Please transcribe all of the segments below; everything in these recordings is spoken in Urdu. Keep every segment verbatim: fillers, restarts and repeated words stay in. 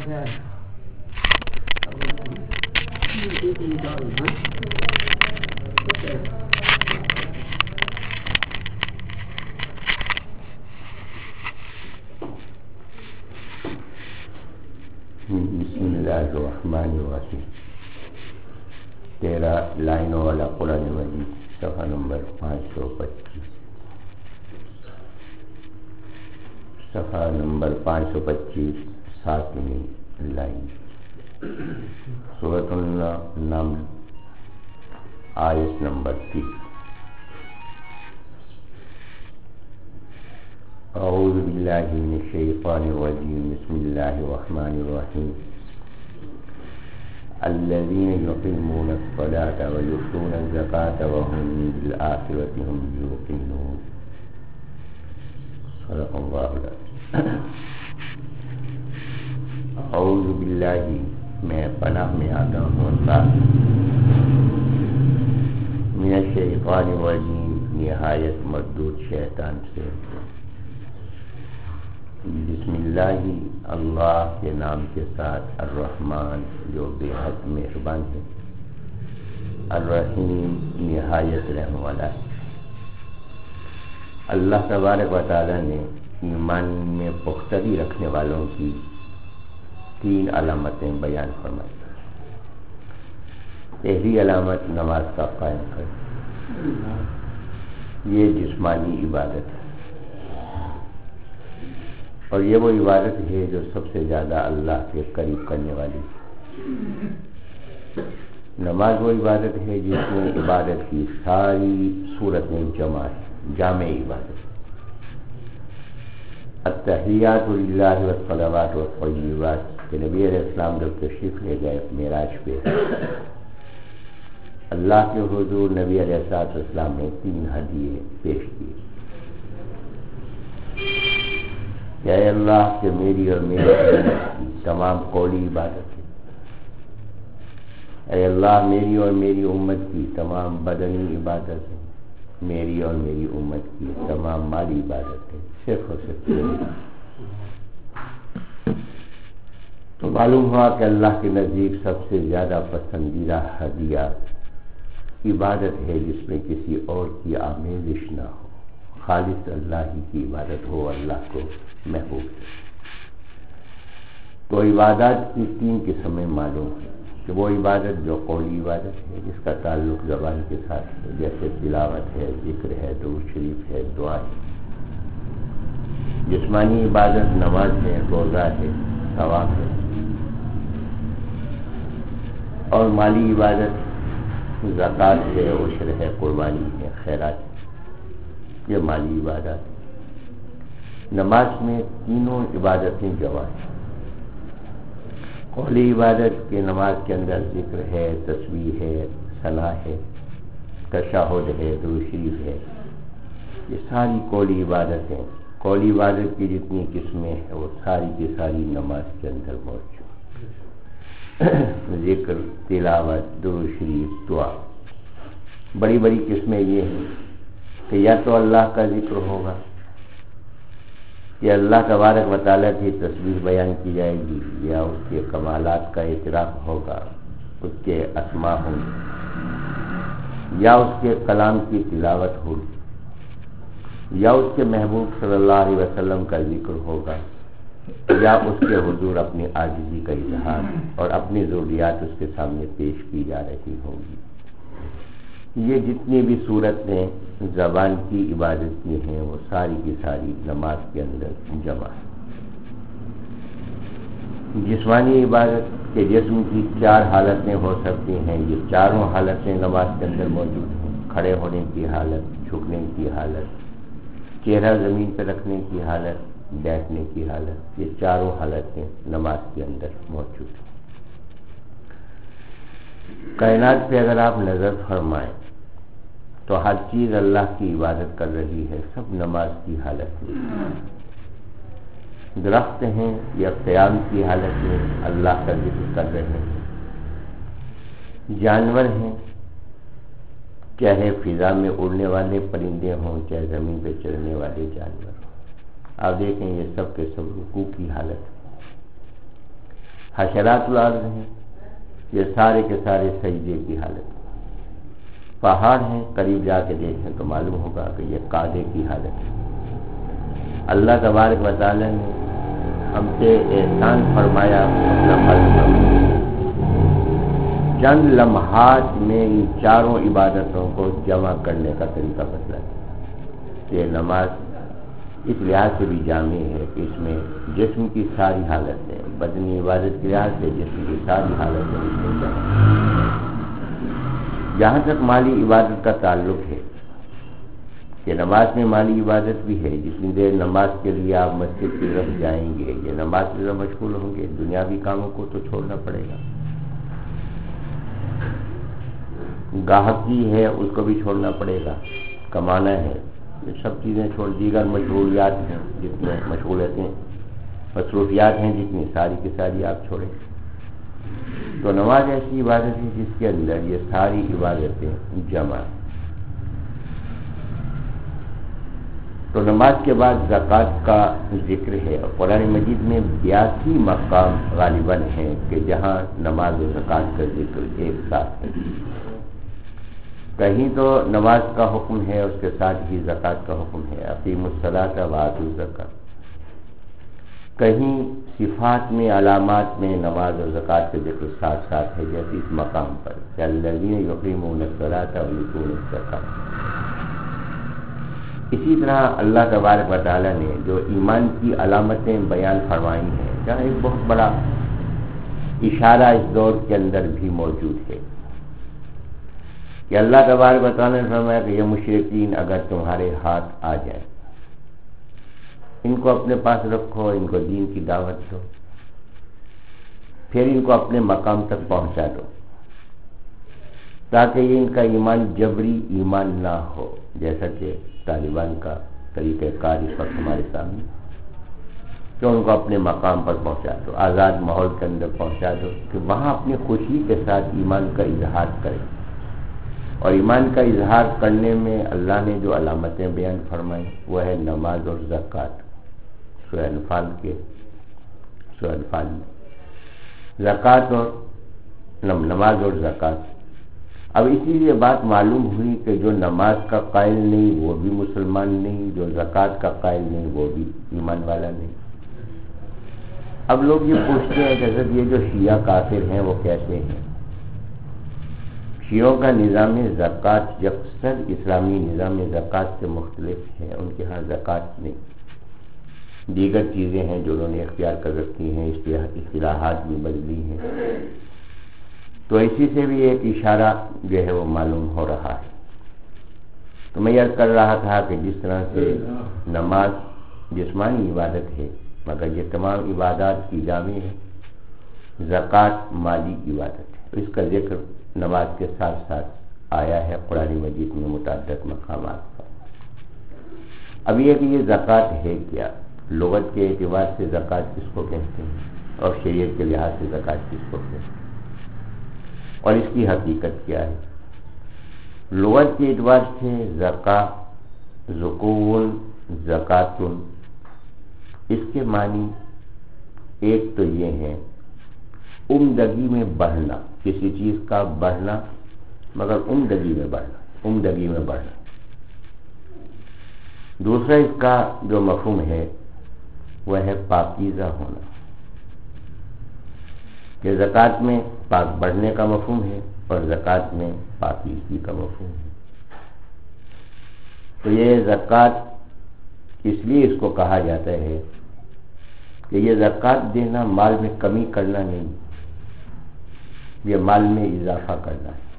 بسم اللہ الرحمن الرحیم. تیرہ لائنوں والا قرآن مجید، صفحہ نمبر پانچ سو پچیس. صفحہ نمبر پانچ سو پچیس، ساتویں لائن. سورۃ النمل، آیت نمبر تیس. اعوذ باللہ من الشیطان الرجیم. بسم اللہ الرحمن الرحیم. الذین یقیمون الصلاة ویؤتون الزکاة وهم بالآخرة هم یوقنون. صدق اللہ العظیم. اعوذ باللہ، میں پناہ میں آتا ہوں اللہ، من الشیطان الرجیم، نہایت مردود شیطان سے. بسم اللہ، اللہ کے نام کے ساتھ، الرحمن جو بے حد مہربان ہے، الرحیم نہایت رحم والا ہے. اللہ تبارک و تعالی نے ایمان میں پختگی رکھنے والوں کی تین علامتیں بیان فرمائی. پہلی علامت نماز کا قائم کرنا. یہ جسمانی عبادت ہے، اور یہ وہ عبادت ہے جو سب سے زیادہ اللہ کے قریب کرنے والی ہے. نماز وہ عبادت ہے جس میں عبادت کی ساری صورتیں جمع ہے، جامع عبادت. التحیات للہ والصلوات والطیبات کہ نبی علیہ السلام جب تشریف لے گئے معراج پہ، اللہ کے حضور نبی علیہ السلام نے تین ہدیے پیش کیے کہ اے اللہ کہ میری اور میرے تمام قولی عبادت ہے، اے اللہ میری اور میری امت کی تمام بدنی عبادت ہے، میری اور میری امت کی تمام مالی عبادت ہے، صرف اور صرف. تو معلوم ہوا کہ اللہ کے نزدیک سب سے زیادہ پسندیدہ ہدیہ عبادت ہے جس میں کسی اور کی آمیزش نہ ہو، خالص اللہ ہی کی عبادت ہو، اللہ کو محبوب ہے. تو عبادات کی تین قسمیں معلوم ہیں کہ وہ عبادت جو قولی عبادت ہے جس کا تعلق زبان کے ساتھ ہے، جیسے تلاوت ہے، ذکر ہے، درود شریف ہے، دعا ہے. جسمانی عبادت نماز ہے، روزہ ہے، ثواب ہے. اور مالی عبادت زکوٰۃ ہے، عشر ہے، قربانی ہے، خیرات ہے. یہ مالی عبادت. نماز میں تینوں عبادتیں جمع ہیں. قولی عبادت کے نماز کے اندر ذکر ہے، تسبیح ہے، ثنا ہے، تشہد ہے، درود شریف ہے. یہ ساری قولی عبادتیں، قولی عبادت کی جتنی قسمیں ہیں وہ ساری کی ساری نماز کے اندر موجود. ذکر، تلاوت، درود شریف، دعا. بڑی بڑی قسمیں یہ ہیں کہ یا تو اللہ کا ذکر ہوگا، کہ اللہ تبارک و تعالیٰ کی تسبیح بیان کی جائے گی، یا اس کے کمالات کا اعتراف ہوگا، اس کے اسماء ہوں گے، یا اس کے کلام کی تلاوت ہوگی، یا اس کے محبوب صلی اللہ علیہ وسلم کا ذکر ہوگا، یا اس کے حضور اپنی عاجزی کا اظہار اور اپنی ضروریات اس کے سامنے پیش کی جا رہی ہوں گی. یہ جتنی بھی صورتیں زبان کی عبادت کی ہیں وہ ساری کی ساری نماز کے اندر جمع ہے. جسمانی عبادت کے جسم کی چار حالتیں ہو سکتی ہیں. یہ چاروں حالتیں نماز کے اندر موجود ہیں. کھڑے ہونے کی حالت، جھکنے کی حالت، چہرہ زمین پہ رکھنے کی حالت، بیٹھنے کی حالت. یہ چاروں حالتیں نماز کے اندر موجود ہیں. کائنات پہ اگر آپ نظر فرمائیں تو ہر چیز اللہ کی عبادت کر رہی ہے، سب نماز کی حالت میں. درخت ہیں یا قیام کی حالت میں اللہ کا ذکر کر رہے ہیں. جانور ہیں، چاہے فضا میں اڑنے والے پرندے ہوں، چاہے زمین پہ چلنے والے جانور ہوں. آپ دیکھیں یہ سب کے سب رکوع کی حالت ہے. حشرات الارض ہیں، یہ سارے کے سارے سجدے کی حالت. پہاڑ ہیں، قریب جا کے دیکھیں تو معلوم ہوگا کہ یہ قعدے کی حالت ہے. اللہ تبارک و تعالی نے ہم سے احسان فرمایا، اپنا فضل چند لمحات میں ان چاروں عبادتوں کو جمع کرنے کا طریقہ بتلا. یہ نماز اس لحاظ سے بھی جامع ہے کہ اس میں جسم کی ساری حالت ہے، بدنی عبادت کے لحاظ سے جسم کی ساری حالت ہے اس میں جمع. جہاں تک مالی عبادت کا تعلق ہے کہ نماز میں مالی عبادت بھی ہے. جتنی دیر نماز کے لیے آپ مسجد کی طرف جائیں گے، یہ نماز کی طرف مشغول ہوں گے، دنیاوی کاموں کو تو چھوڑنا پڑے گا. گاہکی ہے اس کو بھی چھوڑنا پڑے گا، کمانا ہے، یہ سب چیزیں چھوڑ. دیگر مشغولیات ہیں جتنے مشغولیتیں مصروفیات ہیں جتنی، ساری کی ساری آپ چھوڑیں. تو نماز ایسی عبادت ہے جس کے اندر یہ ساری عبادتیں جمع. تو نماز کے بعد زکوٰۃ کا ذکر ہے، اور قرآن مجید میں بیاسی مقام غالباً ہیں کہ جہاں نماز و زکوٰۃ کا ذکر ایک ساتھ ہے. کہیں تو نماز کا حکم ہے، اس کے ساتھ ہی زکوٰۃ کا حکم ہے، اقیموا الصلاۃ وآتوا الزکاۃ. کہیں صفات میں، علامات میں نماز اور زکوٰۃ کے ذکر ساتھ ساتھ ہے، جیسے اس مقام پر کہ الذین یقیمون الصلاۃ ویؤتون الزکاۃ. اسی طرح اللہ تبارک و تعالی نے جو ایمان کی علامتیں بیان فرمائی ہیں، جہاں ایک بہت بڑا اشارہ اس دور کے اندر بھی موجود ہے کہ اللہ تبارک و تعالی نے فرمایا کہ یہ مشرکین اگر تمہارے ہاتھ آ جائیں، ان کو اپنے پاس رکھو، ان کو دین کی دعوت دو، پھر ان کو اپنے مقام تک پہنچا دو، تاکہ یہ ان کا ایمان جبری ایمان نہ ہو، جیسا کہ طالبان کا طریقہ کار اس وقت ہمارے سامنے، کہ ان کو اپنے مقام پر پہنچا دو، آزاد ماحول کے اندر پہنچا دو کہ وہاں اپنی خوشی کے ساتھ ایمان کا اظہار کریں. اور ایمان کا اظہار کرنے میں اللہ نے جو علامتیں بیان فرمائی وہ ہے نماز اور زکوٰۃ. سورہ انفال کے سورہ انفال میں زکوٰۃ اور نماز اور زکوٰۃ. اب اسی لیے بات معلوم ہوئی کہ جو نماز کا قائل نہیں وہ بھی مسلمان نہیں، جو زکوٰۃ کا قائل نہیں وہ بھی ایمان والا نہیں. اب لوگ یہ پوچھتے ہیں کہ حضرت یہ جو شیعہ کافر ہیں وہ کیسے ہیں؟ شیعوں کا نظام زکوٰۃ یکسر اسلامی نظام زکوٰۃ سے مختلف ہے. ان کے ہاں زکوٰۃ نہیں، دیگر چیزیں ہیں جو انہوں نے اختیار کر رکھی ہیں، اصطلاحات بھی بدلی ہیں. تو اسی سے بھی ایک اشارہ جو ہے وہ معلوم ہو رہا ہے. تو میں یہ کر رہا تھا کہ جس طرح سے نماز جسمانی عبادت ہے مگر یہ تمام عبادات کی جامع ہے، زکوٰۃ مالی عبادت ہے. اس کا ذکر نماز کے ساتھ ساتھ آیا ہے قرآن مجید میں متعدد مقامات پر. اب یہ کہ یہ زکوٰۃ ہے کیا، لغت کے اعتبار سے زکوٰۃ کس کو کہتے ہیں اور شریعت کے لحاظ سے زکوٰۃ کس کو کہتے ہیں، اور اس کی حقیقت کیا ہے. لغت کے اعتبار سے زکا، زکون، زکاتن، اس کے معنی ایک تو یہ ہے عمدگی میں بڑھنا، کسی چیز کا بڑھنا مگر عمدگی میں بڑھنا، عمدگی میں بڑھنا. دوسرا اس کا جو مفہوم ہے وہ ہے پاکیزہ ہونا، کہ زکوٰۃ میں پاک بڑھنے کا مفہوم ہے اور زکوٰۃ میں پاکیزگی کا مفہوم ہے. تو یہ زکوٰۃ اس لیے اس کو کہا جاتا ہے کہ یہ زکوٰۃ دینا مال میں کمی کرنا نہیں، یہ مال میں اضافہ کرنا ہے.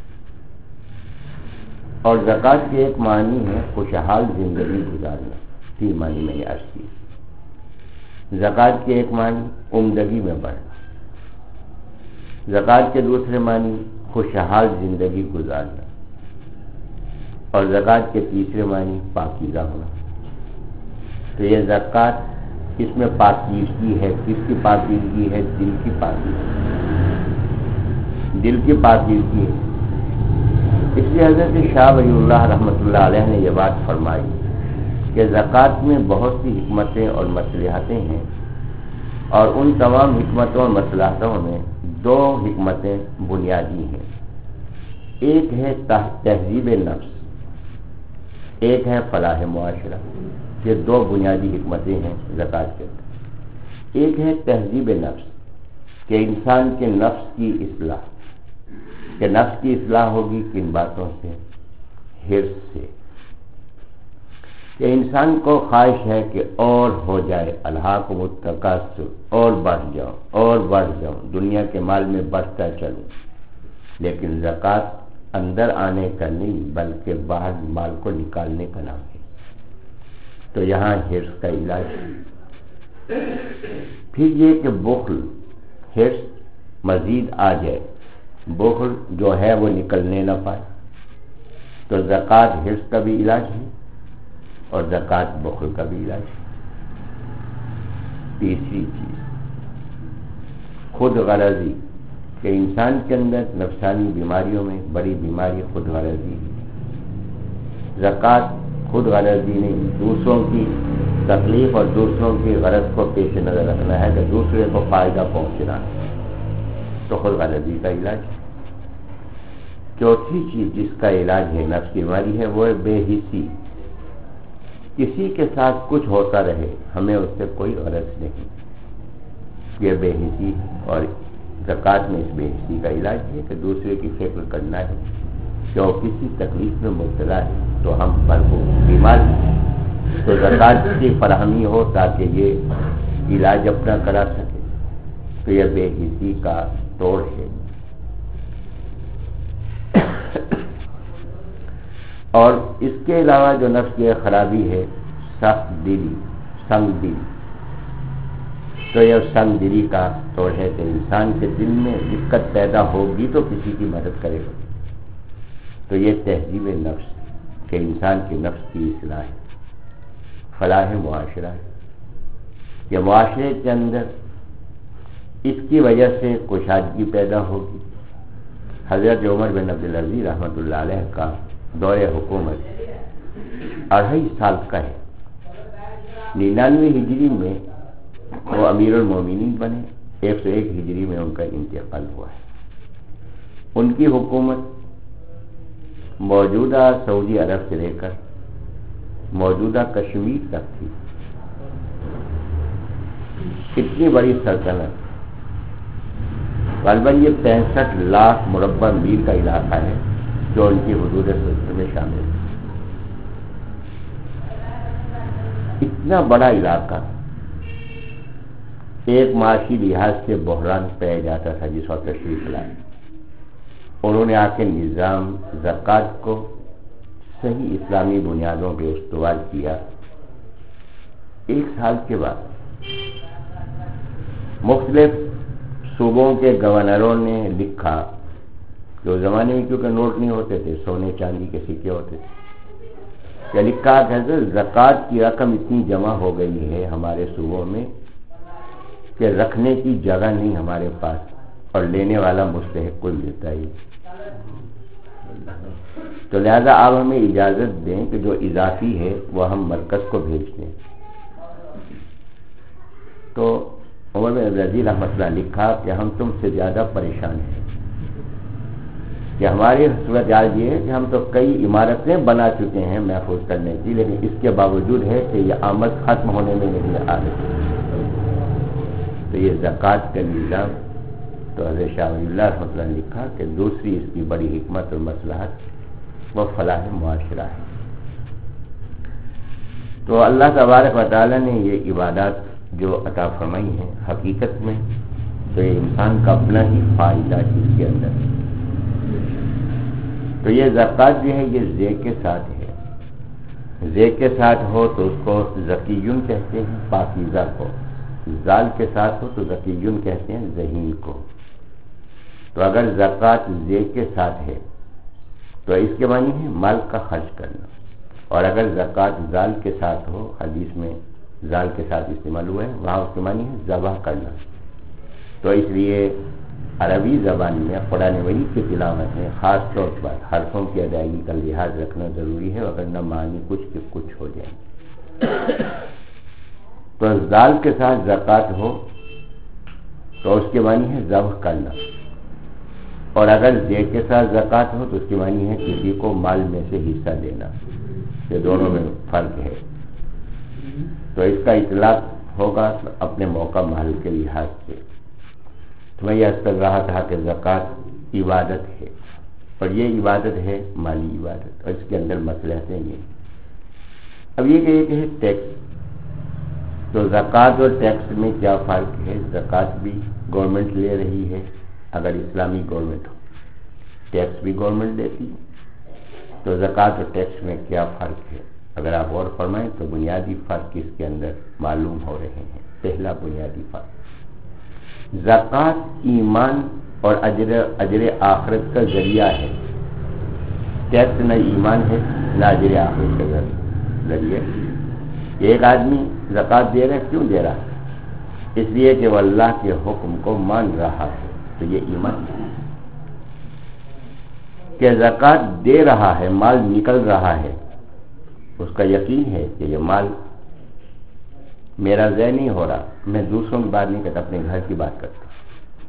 اور زکوٰۃ کے ایک معنی ہے خوشحال زندگی گزارنا. تین معنی میں یہ عرض کی. زکوٰۃ کے ایک معنی عمدگی میں بڑھنا، زکوٰۃ کے دوسرے معنی خوشحال زندگی گزارنا، اور زکوٰۃ کے تیسرے معنی پاکیزہ ہونا. تو یہ زکوٰۃ اس میں پاکیزگی ہے. کس کی پاکیزگی ہے؟ دل کی پاکیزگی، دل کی پاکیزگی ہے. اس لیے حضرت شاہ ولی اللہ رحمۃ اللہ علیہ نے یہ بات فرمائی کہ زکوٰۃ میں بہت سی حکمتیں اور مصلحتیں ہیں اور ان تمام حکمتوں اور مصلحتوں میں دو حکمتیں بنیادی ہیں، ایک ہے تہذیب نفس، ایک ہے فلاح معاشرہ۔ یہ دو بنیادی حکمتیں ہیں زکوٰۃ کے اندر۔ ایک ہے تہذیب نفس، کہ انسان کے نفس کی اصلاح، کہ نفس کی اصلاح ہوگی کن باتوں سے؟ حرص سے، کہ انسان کو خواہش ہے کہ اور ہو جائے، الہاکم التکاثر، اور بڑھ جاؤ اور بڑھ جاؤ، دنیا کے مال میں بڑھتا چلوں، لیکن زکوٰۃ اندر آنے کا نہیں بلکہ باہر مال کو نکالنے کا نام ہے۔ تو یہاں حرص کا علاج ہے۔ پھر یہ کہ بخل، حرص مزید آ جائے، بخل جو ہے وہ نکلنے نہ پائے، تو زکوٰۃ حرص کا بھی علاج ہے اور زکوٰۃ بخل کا بھی علاج ہے۔ تیسری چیز خود غرضی، کہ انسان کے اندر نفسانی بیماریوں میں بڑی بیماری خود غرضی ہے۔ زکوٰۃ خود غرضی نہیں، دوسروں کی تکلیف اور دوسروں کی غرض کو پیش نظر رکھنا ہے، کہ دوسرے کو فائدہ پہنچنا ہے، تو خود غرضی کا علاج ہے۔ چوتھی چیز جس کا علاج ہے نفس کی بیماری ہے وہ ہے بے حسی، کسی کے ساتھ کچھ ہوتا رہے ہمیں اس سے کوئی غرض نہیں، یہ بے حسی، اور زکوٰۃ میں اس بے حسی کا علاج ہے کہ دوسرے کی فکر کرنا ہے کہ وہ کسی تکلیف میں مبتلا ہے تو ہم پر کو بیمار ہیں تو زکوٰۃ کی فراہمی ہو تاکہ یہ علاج اپنا کرا سکے، تو یہ بے حسی کا توڑ ہے۔ اور اس کے علاوہ جو نفس کی خرابی ہے سخت دلی، سنگ دل، تو یہ سنگ دلی کا توڑ ہے کہ انسان کے دل میں دقت پیدا ہوگی تو کسی کی مدد کرے گا، تو یہ تہذیب نفس کہ انسان کے نفس کی اصلاح ہے، فلاح معاشرہ ہے۔ یہ معاشرے کے اندر اس کی وجہ سے کشادگی پیدا ہوگی۔ حضرت عمر بن عبدالعزیز رحمۃ اللہ علیہ کا دور حکومت اڑھائی سال کا ہے۔ ننانوے ہجری میں وہ امیر المومنین بنے، ایک سو ایک ہجری میں ان کا انتقال ہوا ہے۔ ان کی حکومت موجودہ سعودی عرب سے لے کر موجودہ کشمیر تک تھی، اتنی بڑی سلطنت، غالباً یہ پینسٹھ لاکھ مربع میل کا علاقہ ہے جو ان کی حدود سلطنت میں شامل ہے۔ اتنا بڑا علاقہ ایک معاشی لحاظ سے بحران پایا جاتا تھا جس وقت تشریف لائے، انہوں نے آ کے نظام زکوٰۃ کو صحیح اسلامی بنیادوں پہ استوار کیا۔ ایک سال کے بعد مختلف صوبوں کے گورنروں نے لکھا کہ اس زمانے میں کیونکہ نوٹ نہیں ہوتے تھے، سونے چاندی کے سکے ہوتے تھے، کہ لکھا کہ زکوٰۃ کی رقم اتنی جمع ہو گئی ہے ہمارے صوبوں میں کہ رکھنے کی جگہ نہیں ہمارے پاس، اور لینے والا مستحق کوئی ملتا ہی، تو لہذا آپ ہمیں اجازت دیں کہ جو اضافی ہے وہ ہم مرکز کو بھیج دیں۔ تو عمر بن عبدالعزیز رحمۃ اللہ لکھا کہ ہم تم سے زیادہ پریشان ہیں، کہ ہماری صورتحال یہ ہے کہ ہم تو کئی عمارتیں بنا چکے ہیں محفوظ کرنے کی، لیکن اس کے باوجود ہے کہ یہ آمد ختم ہونے میں نہیں آ رہی۔ تو یہ زکوٰۃ کا نظام، تو حضرت شاہ ولی اللہ رحمۃ اللہ نے لکھا کہ دوسری اس کی بڑی حکمت اور مصلحت وہ فلاح معاشرہ ہے۔ تو اللہ تبارک و تعالیٰ نے یہ عبادات جو عطا فرمائی ہیں حقیقت میں تو یہ انسان کا اپنا ہی فائدہ ہے اس کے اندر۔ تو یہ زکوٰۃ جو ہے یہ زے کے ساتھ ہے، زے کے ساتھ ہو تو اس کو زکیون کہتے ہیں پاکیزہ کو، زال کے ساتھ ہو تو زکیون کہتے ہیں ذہین کو۔ تو اگر زکوٰۃ زے کے ساتھ ہے تو اس کے معنی ہے مال کا خرچ کرنا، اور اگر زکوٰۃ زال کے ساتھ ہو، حدیث میں زال کے ساتھ استعمال ہوا ہے، وہاں اس کے معنی ہے ذبح کرنا۔ تو اس لیے عربی زبان میں قرآن مجید کی تلاوت میں خاص طور پر حرفوں کی ادائیگی کا لحاظ رکھنا ضروری ہے، ورنہ معنی کچھ کے کچھ ہو جائیں۔ تو زال کے ساتھ زکوٰۃ ہو تو اس کے معنی ہے ذبح کرنا، اور اگر دے کے ساتھ زکوٰۃ ہو تو اس کے معنی ہے کسی کو مال میں سے حصہ دینا، یہ دونوں میں فرق ہے۔ تو اس کا اطلاق ہوگا اپنے موقع محل کے لحاظ سے۔ تو میں یہ عرض کر رہا تھا کہ زکوٰۃ عبادت ہے، اور یہ عبادت ہے مالی عبادت، اور اس کے اندر مصلحتیں یہ۔ اب یہ کہ ایک ہے ٹیکس، تو زکوٰۃ اور ٹیکس میں کیا فرق ہے؟ زکوٰۃ بھی گورنمنٹ لے رہی ہے اگر اسلامی گورنمنٹ ہو، ٹیکس بھی گورنمنٹ دیتی ہے، تو زکوٰۃ اور ٹیکس میں کیا فرق ہے؟ اگر آپ غور فرمائیں تو بنیادی فرق اس کے اندر معلوم ہو رہے ہیں۔ پہلا بنیادی فرق، زکوٰۃ ایمان اور اجر اجر آخرت کا ذریعہ ہے، ٹیکس نہ ایمان ہے نہ اجر آخرت کا ذریعہ۔ ایک آدمی زکوٰۃ دے رہا ہے، کیوں دے رہا ہے؟ اس لیے کہ وہ اللہ کے حکم کو مان رہا ہے، تو یہ ایمان ہے کہ زکوٰۃ دے رہا ہے، مال نکل رہا ہے، اس کا یقین ہے کہ یہ مال میرا ضائع نہیں ہو رہا، میں دوسروں کی بات نہیں کرتا، اپنے گھر کی بات کرتا ہوں۔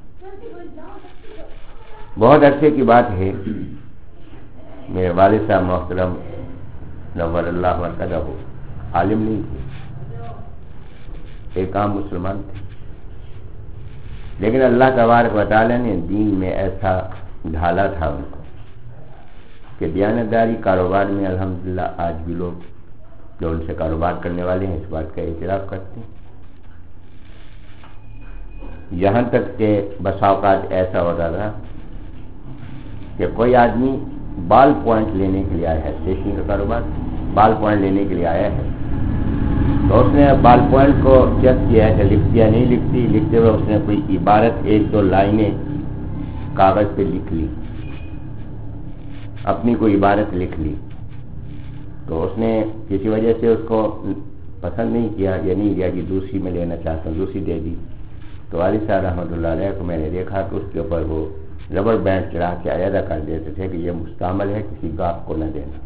بہت عرصے کی بات ہے، میرے والد صاحب محترم نور اللہ مرکزہ ہو، عالم نہیں تھے، ایک عام مسلمان تھے، لیکن اللہ تبارک و تعالیٰ نے دین میں ایسا ڈھالا تھا ان کو کہ دیانتداری کاروبار میں الحمدللہ آج بھی لوگ جو ان سے کاروبار کرنے والے ہیں اس بات کا اعتراف کرتے ہیں۔ یہاں تک کہ بسا اوقات ایسا ہوتا تھا کہ کوئی آدمی بال پوائنٹ لینے کے لیے آیا ہے، اسٹیشنری کا کاروبار، بال پوائنٹ لینے کے لیے آیا ہے، تو اس نے بال پوائنٹ کو چیک کیا ہے کہ لکھتی یا نہیں لکھتی، لکھتے ہوئے اس نے کوئی عبارت ایک دو لائنیں کاغذ پہ لکھ لی، اپنی کوئی عبارت لکھ لی، تو اس نے کسی وجہ سے اس کو پسند نہیں کیا یا نہیں لیا کہ دوسری میں لینا چاہتا ہوں، دوسری دے دی۔ تو والد صاحب رحمۃ اللہ علیہ کو میں نے دیکھا کہ اس کے اوپر وہ ربڑ بینڈ چڑھا کے علیحدہ کر دیتے تھے کہ یہ مستعمل ہے، کسی گاہک کو نہ دینا۔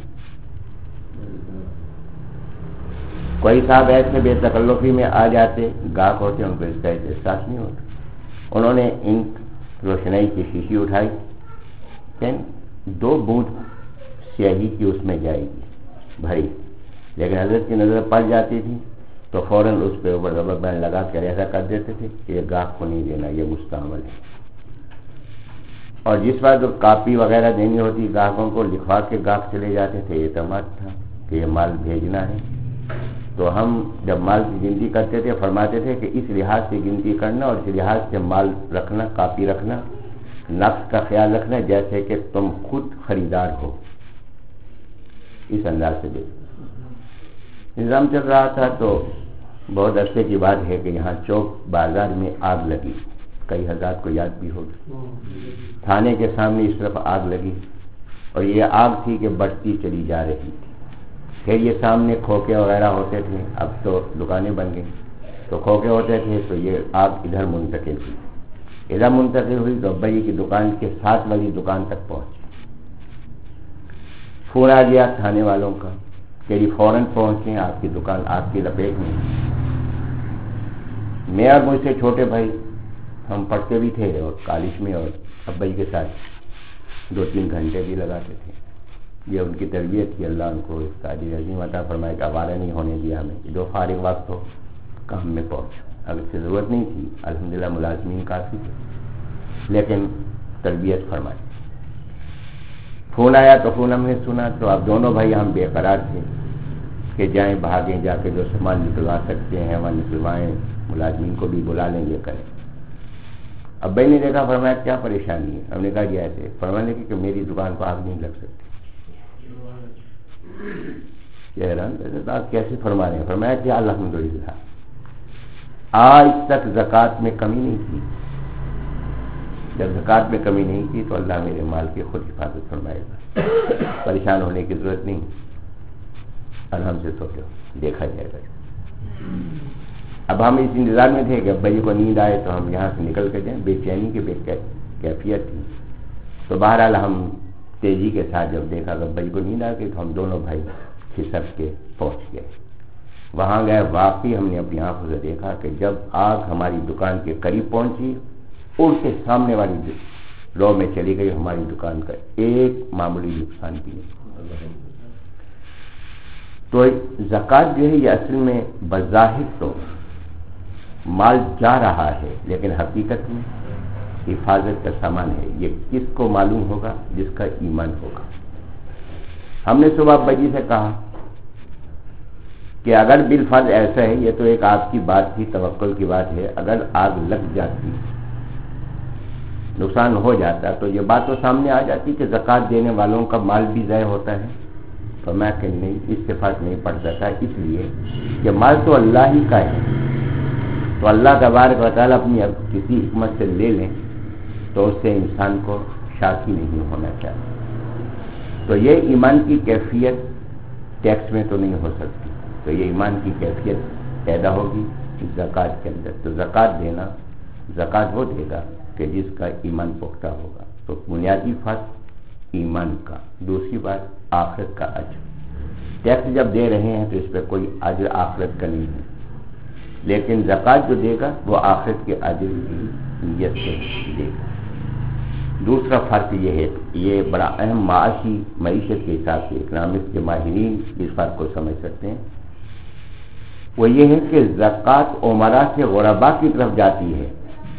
کوئی صاحب ایسے بے تکلفی میں آ جاتے، گاہک ہوتے، ان کو اس کا احساس نہیں ہوتا۔ انہوں نے انک روشنائی کی شیشی اٹھائی، دو بوند سیاہی کی اس میں جائے گی بھری، لیکن حضرت کی نظر پڑ جاتی تھی تو فوراً اس پہ اوپر ربر بینڈ لگا کر ایسا کر دیتے تھے کہ یہ گاہک کو نہیں دینا، یہ مستعمل ہے۔ اور جس بار جو کاپی وغیرہ دینی ہوتی گاہکوں کو لکھوا کے گاہک چلے جاتے تھے، اعتماد تھا کہ یہ مال بھیجنا ہے۔ تو ہم جب مال کی گنتی کرتے تھے فرماتے تھے کہ اس لحاظ سے گنتی کرنا اور اس لحاظ سے مال رکھنا، کاپی رکھنا، نقص کا خیال رکھنا جیسے کہ تم خود خریدار ہو، اس انداز سے دے۔ نظام چل رہا تھا تو بہت عرصے کی بات ہے کہ یہاں چوک بازار میں آگ لگی، کئی ہزار کو یاد بھی ہوگی، تھانے کے سامنے اس طرف آگ لگی، اور یہ آگ تھی کہ بڑھتی چلی جا رہی تھی۔ پھر یہ سامنے کھوکے وغیرہ ہوتے تھے، اب تو دکانیں بن گئی، تو کھوکے ہوتے تھے تو یہ آگ ادھر منتقل ہوئی، ادھر منتقل ہوئی تو ابا جی کی دکان کے ساتھ والی دکان تک پہنچی۔ فون آ گیا تھانے والوں کا کہ یہ فوراً پہنچے، آپ کی دکان آگ کی لپیٹ میں۔ میں اور مجھ سے چھوٹے بھائی ہم پڑھتے بھی تھے اور کالج میں، اور ابا جی کے ساتھ دو تین گھنٹے بھی لگاتے تھے۔ یہ ان کی تربیت تھی، اللہ ان کو اس کا اجر عظیم عطا فرمائے کہ آوارہ نہیں ہونے دیا ہمیں، جو فارغ وقت ہو کام میں پہنچو۔ اگر سے ضرورت نہیں تھی، الحمدللہ ملازمین کافی تھے، لیکن تربیت فرمائی۔ فون آیا تو فون ہم نے سنا، تو اب دونوں بھائی ہم بے قرار تھے کہ جائیں بھاگیں، جا کے جو سامان نکلوا سکتے ہیں وہاں نکلوائیں، ملازمین کو بھی بلا لیں، یہ کریں۔ اب بھائی نے دیکھا، فرمایا کیا پریشانی ہے؟ ہم نے کہا یہ ایسے، فرمانے لگے کہ میری دکان کو آگ نہیں لگ سکتی۔ یہ حیران آپ کیسے فرما رہے ہیں؟ فرمایا کہ الحمدللہ آج تک زکوٰۃ میں کمی نہیں تھی، جب زکوٰۃ میں کمی نہیں تھی تو اللہ میرے مال کی خود حفاظت فرمائے گا، پریشان ہونے کی ضرورت نہیں، آرام سے سوچو، دیکھا جائے گا۔ اب ہم اس انتظار میں تھے کہ ابا جی کو نیند آئے تو ہم یہاں سے نکل کے جائیں، بے چینی کی بے کیفیت تھی۔ تو بہرحال ہم تیزی کے ساتھ جب دیکھا کہ ابا جی کو نیند آ گئی تو ہم دونوں بھائی کھسک کے پہنچ گئے۔ وہاں گئے، واقعی ہم نے اپنی آنکھوں سے دیکھا کہ جب آگ ہماری دکان کے قریب پہنچی الٹے سامنے والی رو میں چلی گئی ہماری دکان کا ایک معمولی نقصان بھی نہیں۔ تو زکوٰۃ جو ہے یہ اصل میں بظاہر تو مال جا رہا ہے، لیکن حقیقت میں حفاظت کا سامان ہے۔ یہ کس کو معلوم ہوگا؟ جس کا ایمان ہوگا۔ ہم نے صبح بجی سے کہا کہ اگر بالفرض ایسا ہے، یہ تو ایک آپ کی بات تھی، توکل کی بات ہے، اگر آگ لگ جاتی نقصان ہو جاتا تو یہ بات تو سامنے آ جاتی کہ زکوٰۃ دینے والوں کا مال بھی ضائع ہوتا ہے۔ تو میں کہ نہیں، اتفاق نہیں پڑ سکتا، اس لیے کہ مال تو اللہ ہی کا ہے، تو اللہ تبارک و تعالیٰ اپنی اب کسی حکمت سے لے لیں تو اس سے انسان کو شاکی نہیں ہونا چاہیے۔ تو یہ ایمان کی کیفیت ٹیکس میں تو نہیں ہو سکتی، تو یہ ایمان کی کیفیت پیدا ہوگی زکوٰۃ کے اندر۔ تو زکوٰۃ دینا، زکوٰۃ وہ دے گا کہ جس کا ایمان پختہ ہوگا۔ تو بنیادی فرق ایمان کا۔ دوسری بات آخرت کا اجر۔ ٹیکس جب دے رہے ہیں تو اس پہ کوئی اجر آخرت کا نہیں ہے، لیکن زکوٰۃ جو دے گا وہ آخرت کے اجر کی نیت سے دے گا۔ دوسرا فرق یہ ہے، یہ بڑا اہم معاشی معیشت کے حساب سے اکنامکس کے ماہرین اس فرق کو سمجھ سکتے ہیں، وہ یہ ہے کہ زکوٰۃ عمرا سے غربا کی طرف جاتی ہے،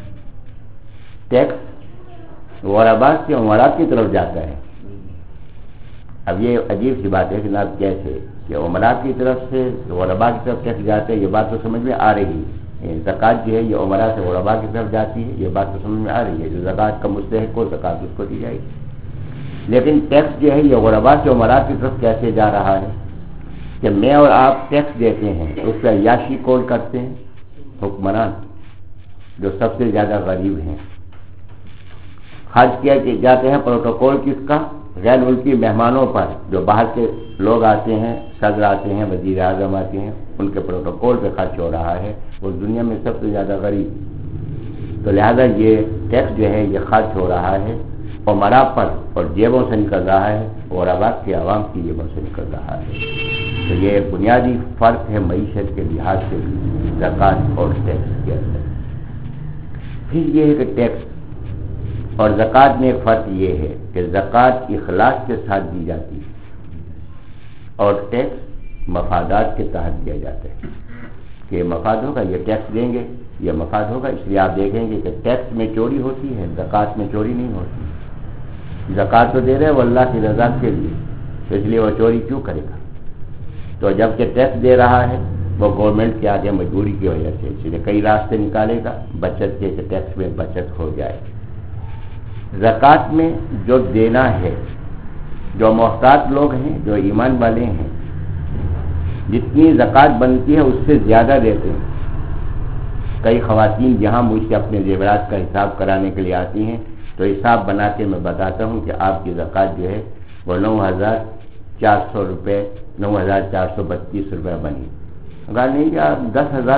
ٹیکس غربا سے عمرا کی طرف جاتا ہے۔ اب یہ عجیب سی بات ہے کہ جناب کیسے کہ عمرا کی طرف سے غربا کی طرف ٹیکس جاتے ہیں، یہ بات تو سمجھ میں آ رہی ہے۔ زکوٰۃ جو ہے یہ عمرا سے غربا کی طرف جاتی ہے، یہ بات تو سمجھ میں آ رہی ہے، جو زکوٰۃ کا مستحق ہو زکوٰۃ اس کو دی جائے گی۔ لیکن ٹیکس جو ہے یہ غربا سے عمرا کی طرف کیسے جا رہا ہے کہ میں اور آپ ٹیکس دیتے ہیں، اس پہ عیاشی کول کرتے ہیں حکمران جو سب سے زیادہ غریب ہیں، خرچ کیا کہ جاتے ہیں پروٹوکول کس کا؟ غیر ملکی مہمانوں پر، جو باہر کے لوگ آتے ہیں، صدر آتے ہیں، وزیر اعظم آتے ہیں، ان کے پروٹوکول پہ خرچ ہو رہا ہے، وہ دنیا میں سب سے زیادہ غریب۔ تو لہذا یہ ٹیکس جو ہے یہ خرچ ہو رہا ہے عمرا پر اور جیبوں سے نکل رہا ہے، غربا کے عوام کی جیبوں سے نکل رہا ہے۔ تو یہ بنیادی فرق ہے معیشت کے لحاظ سے بھی زکوٰۃ اور ٹیکس کے اندر۔ پھر یہ ہے کہ ٹیکس اور زکوٰۃ میں ایک فرق یہ ہے کہ زکوٰۃ اخلاص کے ساتھ دی جاتی ہے اور ٹیکس مفادات کے تحت دیا جاتا ہے کہ مفاد ہوگا، یہ ٹیکس دیں گے، یہ مفاد ہوگا۔ اس لیے آپ دیکھیں گے کہ ٹیکس میں چوری ہوتی ہے، زکوٰۃ میں چوری نہیں ہوتی۔ زکوٰۃ تو دے رہے وہ اللہ کی رضا کے لیے، تو اس لیے وہ چوری کیوں کرے گا؟ تو جب کہ ٹیکس دے رہا ہے وہ گورنمنٹ کے آگے مجبوری کی وجہ سے، اس لیے کئی راستے نکالے گا بچت کے کہ ٹیکس میں بچت ہو جائے۔ زکوٰۃ میں جو دینا ہے، جو محتاط لوگ ہیں، جو ایمان والے ہیں، جتنی زکوٰۃ بنتی ہے اس سے زیادہ دیتے ہیں۔ کئی خواتین یہاں مجھ سے اپنے زیورات کا حساب کرانے کے لیے آتی ہیں، تو حساب بنا کے میں بتاتا ہوں کہ آپ کی زکوٰۃ جو ہے وہ نو ہزار چار سو روپے نو ہزار چار سو بتیس روپے بنی۔ اگر نہیں کہ آپ دس ہزار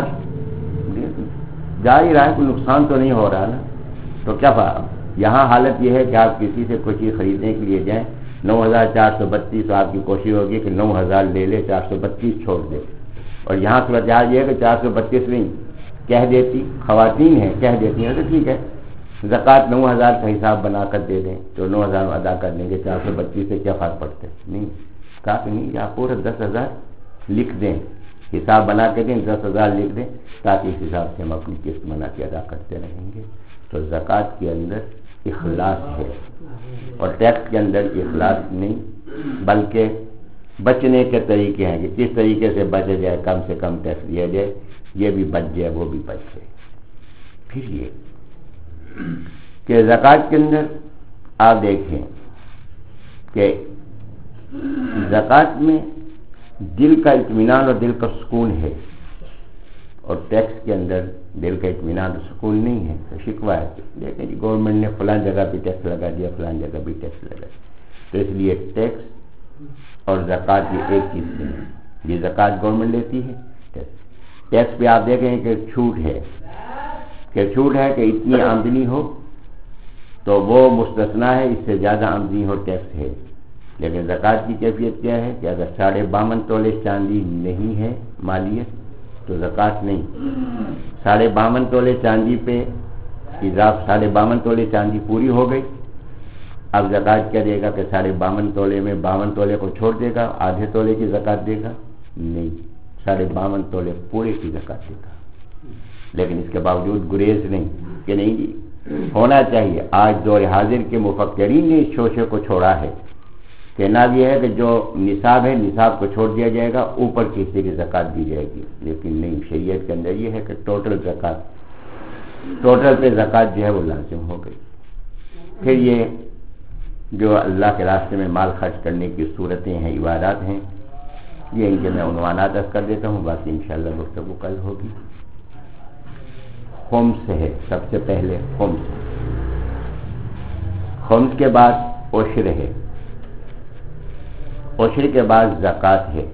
جا ہی رہا ہے، کوئی نقصان تو نہیں ہو رہا نا، تو کیا فائدہ؟ یہاں حالت یہ ہے کہ آپ کسی سے کوئی چیز خریدنے کے لیے جائیں، نو ہزار چار سو بتیس، آپ کی کوشش ہوگی کہ نو ہزار لے لے، چار سو بتیس چھوڑ دے، اور یہاں صورتحال یہ ہے کہ چار سو بتیس نہیں کہہ دیتی، خواتین ہیں کہہ دیتی ہیں تو ٹھیک ہے زکوٰۃ نو ہزار کا حساب بنا کر دے دیں، تو نو ہزار ادا کر دیں گے، چار سو بتیس سے کیا فرق پڑتا ہے؟ نہیں، کہا کہ نہیں، آپ پورا دس ہزار لکھ دیں، حساب بنا کے دیں، دس ہزار لکھ دیں، تاکہ اس حساب سے ہم اپنی قسط بنا کے ادا کرتے رہیں گے۔ تو زکوٰۃ کے اندر اخلاص ہے اور ٹیکس کے اندر اخلاص نہیں، بلکہ بچنے کے طریقے ہیں کہ کس طریقے سے بچا جائے، کم سے کم ٹیکس دیا جائے، یہ بھی بچ جائے وہ بھی بچ جائے۔ پھر یہ کہ زکوٰۃ کے اندر آپ دیکھیں کہ زکوٰۃ میں دل کا اطمینان اور دل کا سکون ہے، اور ٹیکس کے اندر دل کا اطمینان اور سکون نہیں ہے، تو شکوہ ہے دیکھیں جی گورنمنٹ نے فلاں جگہ بھی ٹیکس لگا دیا، فلاں جگہ بھی ٹیکس لگا دیا۔ تو اس لیے ٹیکس اور زکوٰۃ یہ ایک چیز سے ہے، یہ زکوٰۃ گورنمنٹ لیتی ہے، ٹیکس پہ آپ دیکھیں کہ چھوٹ ہے، کہ چھوٹ ہے کہ اتنی آمدنی ہو تو وہ مستثنا ہے، اس سے زیادہ آمدنی ہو ٹیکس ہے۔ لیکن زکوٰۃ کی کیفیت کیا ہے کہ اگر ساڑھے باون تولے چاندی نہیں ہے مالیت تو زکوٰۃ نہیں، ساڑھے باون تولے چاندی پہ اضافہ ساڑھے باون تولے چاندی پوری ہو گئی. اب زکوٰۃ کیا دے گا کہ ساڑھے باون تولے میں باون تولے کو چھوڑ دے گا, آدھے تولے کی زکوٰۃ دے گا؟ نہیں, ساڑھے باون تولے پورے کی زکوٰۃ دے گا. لیکن اس کے باوجود گریز نہیں کہ نہیں جی ہونا چاہیے. آج دور حاضر کے مفکرین نے اس شوشے کو چھوڑا ہے. کہنا بھی ہے کہ جو نصاب ہے نصاب کو چھوڑ دیا جائے گا, اوپر کی حصے کی زکوٰۃ دی جائے گی. لیکن نہیں, شریعت کے اندر یہ ہے کہ ٹوٹل زکوٰۃ ٹوٹل پہ زکوٰۃ جو ہے وہ لازم ہو گئی. پھر یہ جو اللہ کے راستے میں مال خرچ کرنے کی صورتیں ہیں, عبادات ہیں, یہ ان کے میں عنوانات عرض کر دیتا ہوں, باقی انشاءاللہ گفتگو کل ہوگی. خمس ہے سب سے پہلے, خمس خمس کے بعد عشر ہے, عشر کے بعد زکوٰۃ ہے,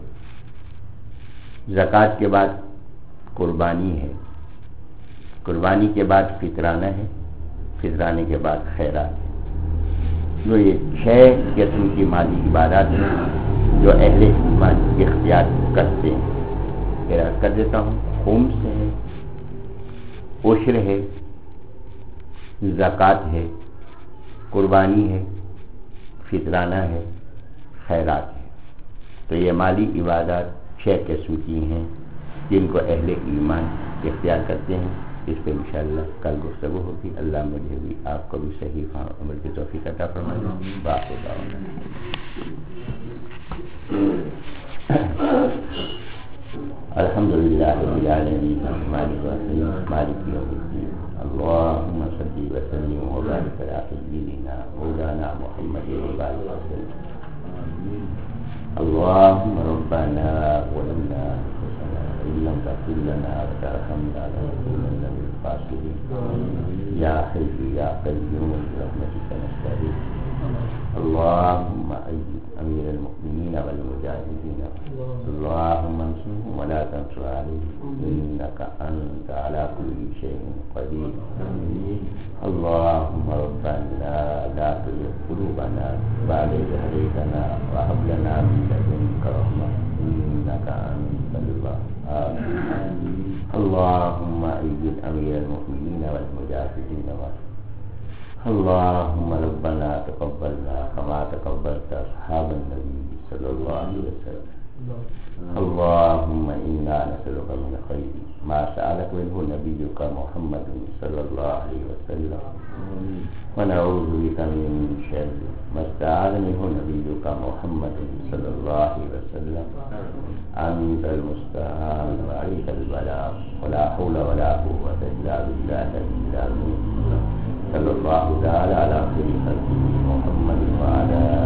زکوٰۃ کے بعد قربانی ہے, قربانی کے بعد فطرانہ ہے, فطرانے کے بعد خیرات ہے. جو یہ چھ قسم کی مالی عبادات ہیں جو اہل ایمان اختیار کرتے ہیں. پھر عرض کر دیتا ہوں, خمس ہے, عشر ہے, زکوٰۃ ہے, قربانی ہے, فطرانہ ہے, خیرات ہے. تو یہ مالی عبادات چھ قسم کی ہیں جن کو اہل ایمان اختیار کرتے ہیں. اس پہ انشاءاللہ کل گفتگو ہوگی. اللہ مجھے بھی آپ کو بھی صحیح فہم عمل کی توفیق عطا فرمائے. باقی دعوانا الحمدللہ رب العالمین مالک مالک یوم الدین. اللهم صل وسلم وبارك على سيدنا مولانا محمد وبارك وسلم. اللهم ربنا ظلمنا انفسنا وان لم تغفر لنا وترحمنا لنكونن من الخاسرين. يا حي يا قيوم برحمتك نستغيث. اللهم أيد أمير المؤمنين والمجاهدين. اللهم انصرهم ولا تنصر عليهم إنك أنت على كل شيء قدير. اللهم ربنا لا تزغ قلوبنا بعد إذ هديتنا وهب لنا من لدنك رحمة إنك أنت الوهاب. اللهم أيد أمير المؤمنين والمجاهدين. اللهم ربنا تقبلنا كما تقبلت أصحاب النبي صلى الله عليه وسلم. اللهم إنا نسألك من خير ما سألك منه نبيك محمد صلى الله عليه وسلم ونعوذ بك من شر ما استعاذ منه نبيك محمد صلى الله عليه وسلم. أنت المستعان وعليك البلاغ ولا حول ولا قوة إلا بالله العلي العظيم. صلى الله تعالى على خير خلقه محمد وعلى